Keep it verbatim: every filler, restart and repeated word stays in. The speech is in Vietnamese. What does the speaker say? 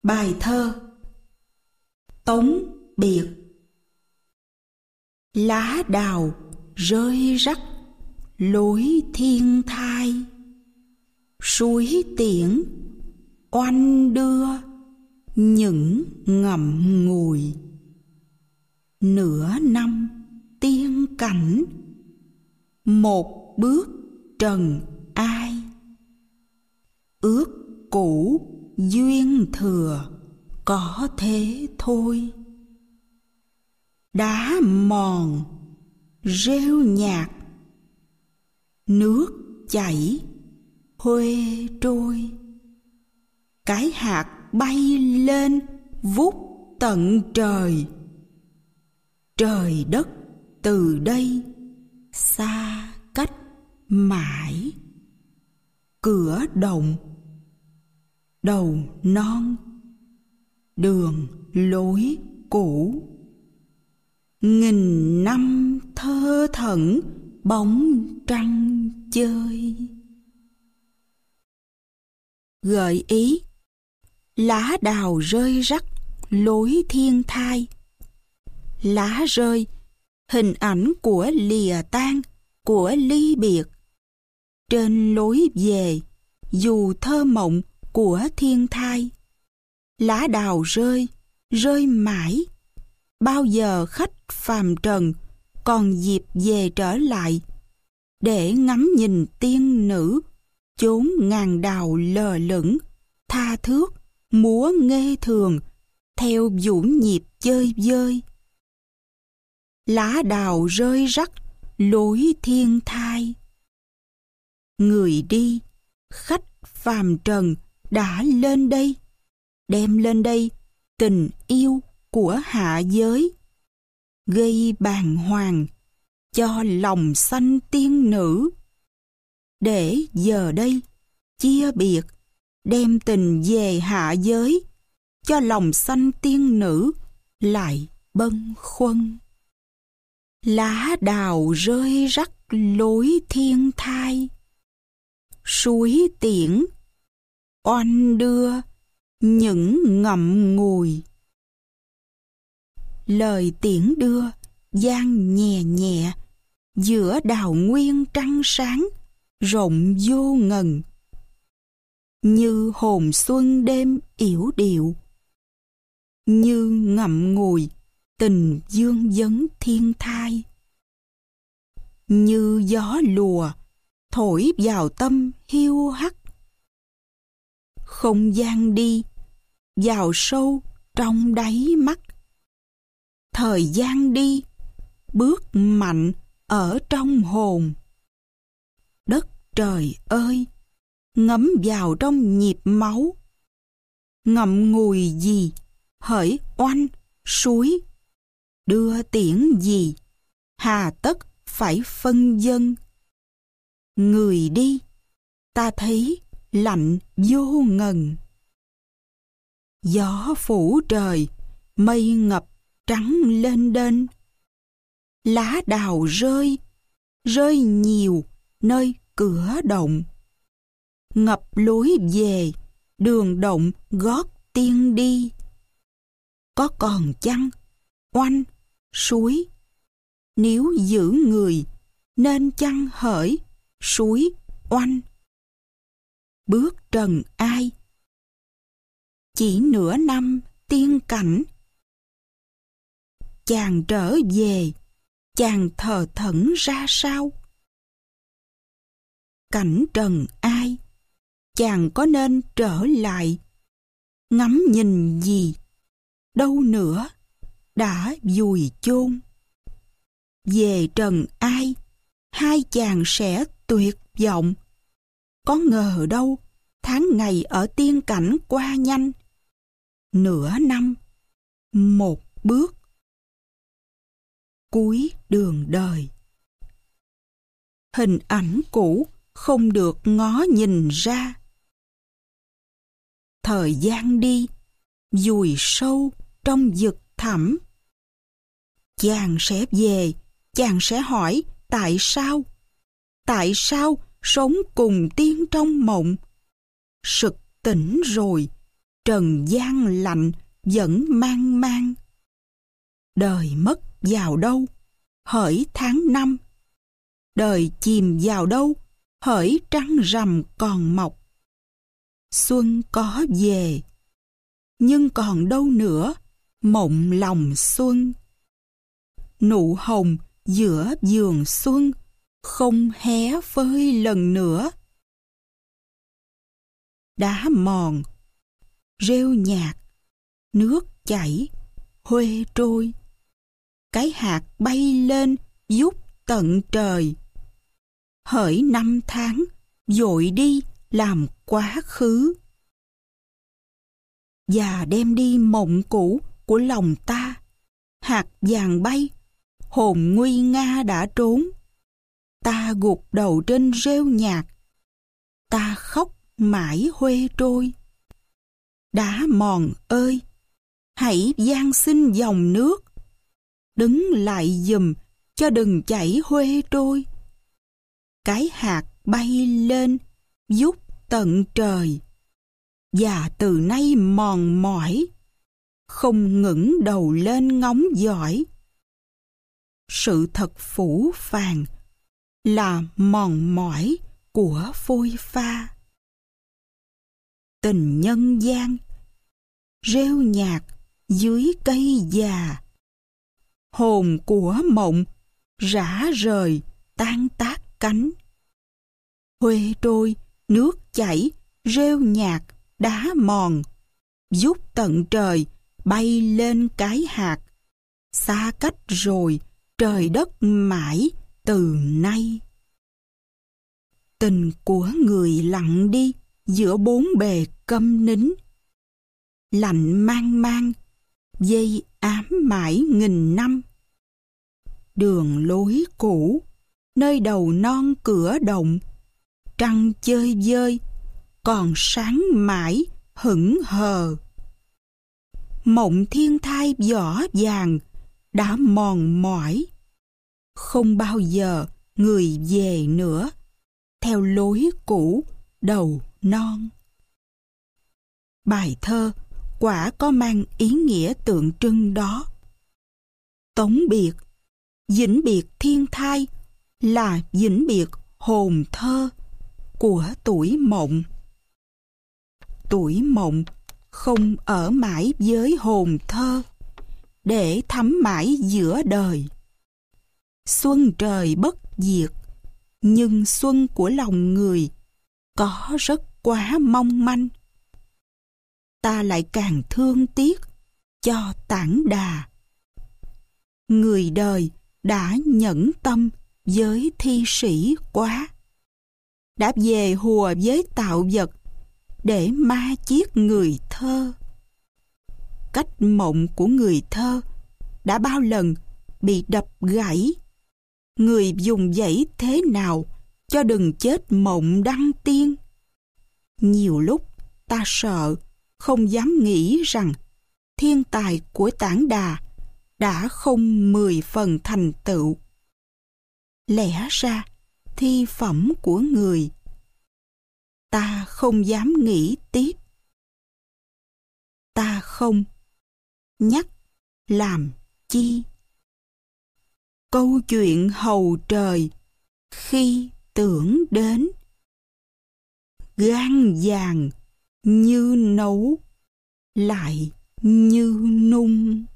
Bài thơ Tống Biệt. Lá đào rơi rắc lối thiên thai, suối tiễn oanh đưa những ngậm ngùi. Nửa năm tiên cảnh, một bước trần ai. Ước cũ duyên thừa có thế thôi. Đá mòn rêu nhạt, nước chảy huê trôi. Cái hạt bay lên vút tận trời. Trời đất từ đây xa cách mãi. Cửa động đầu non, đường lối cũ. Nghìn năm thơ thẩn bóng trăng chơi. Gợi ý: lá đào rơi rắc lối thiên thai. Lá rơi, hình ảnh của lìa tan, của ly biệt. Trên lối về, dù thơ mộng của thiên thai. Lá đào rơi, rơi mãi. Bao giờ khách phàm trần còn dịp về trở lại, để ngắm nhìn tiên nữ chốn ngàn đào lờ lững, tha thước múa nghê thường theo vũ nhịp chơi vơi. Lá đào rơi rắc lối thiên thai. Người đi, khách phàm trần đã lên đây, đem lên đây tình yêu của hạ giới, gây bàng hoàng cho lòng sanh tiên nữ. Để giờ đây chia biệt, đem tình về hạ giới, cho lòng sanh tiên nữ lại bâng khuâng. Lá đào rơi rắc lối thiên thai. Suối tiễn oanh đưa những ngậm ngùi. Lời tiễn đưa vang nhẹ nhẹ giữa đào nguyên trăng sáng rộng vô ngần. Như hồn xuân đêm yểu điệu, như ngậm ngùi tình dương vấn thiên thai. Như gió lùa thổi vào tâm hiu hắt. Không gian đi vào sâu trong đáy mắt. Thời gian đi bước mạnh ở trong hồn. Đất trời ơi, ngấm vào trong nhịp máu. Ngậm ngùi gì hỡi oanh suối, đưa tiễn gì hà tất phải phân dân. Người đi, ta thấy lạnh vô ngần. Gió phủ trời, mây ngập trắng lên đên. Lá đào rơi, rơi nhiều nơi cửa động. Ngập lối về, đường động gót tiên đi. Có còn chăng oanh suối, nếu giữ người nên chăng hỡi suối oanh. Bước trần ai, chỉ nửa năm tiên cảnh. Chàng trở về, chàng thờ thẫn ra sao? Cảnh trần ai, chàng có nên trở lại? Ngắm nhìn gì, đâu nữa, đã vùi chôn. Về trần ai, hai chàng sẽ tuyệt vọng. Có ngờ đâu, tháng ngày ở tiên cảnh qua nhanh. Nửa năm, một bước. Cuối đường đời. Hình ảnh cũ không được ngó nhìn ra. Thời gian đi, vùi sâu trong vực thẳm. Chàng sẽ về, chàng sẽ hỏi tại sao? Tại sao sống cùng tiên trong mộng? Sực tỉnh rồi, trần gian lạnh vẫn mang mang. Đời mất vào đâu, hỡi tháng năm. Đời chìm vào đâu, hỡi trăng rằm còn mọc. Xuân có về, nhưng còn đâu nữa mộng lòng xuân. Nụ hồng giữa vườn xuân không hé phơi lần nữa. Đá mòn, rêu nhạt, nước chảy, huê trôi. Cái hạt bay lên vút tận trời. Hỡi năm tháng vội đi làm quá khứ. Và đem đi mộng cũ của lòng ta. Hạt vàng bay, hồn nguy nga đã trốn. Ta gục đầu trên rêu nhạt, ta khóc mãi huê trôi. Đá mòn ơi, hãy van xin dòng nước, đứng lại giùm cho đừng chảy huê trôi. Cái hạt bay lên vút tận trời, và từ nay mòn mỏi, không ngẩng đầu lên ngóng dõi. Sự thật phũ phàng là mòn mỏi của phôi pha. Tình nhân gian, rêu nhạt dưới cây già. Hồn của mộng rã rời tan tác cánh. Huê trôi, nước chảy, rêu nhạt, đá mòn. Vút tận trời, bay lên cái hạt. Xa cách rồi, trời đất mãi từ nay. Tình của người lặng đi giữa bốn bề câm nín. Lạnh mang mang, dây ám mãi nghìn năm. Đường lối cũ, nơi đầu non cửa động. Trăng chơi vơi, còn sáng mãi hững hờ. Mộng thiên thai vỏ vàng đã mòn mỏi. Không bao giờ người về nữa, theo lối cũ đầu non. Bài thơ quả có mang ý nghĩa tượng trưng đó. Tống biệt, vĩnh biệt thiên thai là vĩnh biệt hồn thơ của tuổi mộng. Tuổi mộng không ở mãi với hồn thơ, để thắm mãi giữa đời. Xuân trời bất diệt, nhưng xuân của lòng người có rất quá mong manh. Ta lại càng thương tiếc cho tảng đà. Người đời đã nhẫn tâm với thi sĩ quá, đã về hùa với tạo vật để ma chiết người thơ. Cách mộng của người thơ đã bao lần bị đập gãy. Người dùng dãy thế nào cho đừng chết mộng đăng tiên. Nhiều lúc ta sợ, không dám nghĩ rằng thiên tài của tảng đà đã không mười phần thành tựu. Lẽ ra thi phẩm của người, ta không dám nghĩ tiếp. Ta không nhắc làm chi. Câu chuyện hầu trời khi tưởng đến, gan vàng như nấu lại như nung.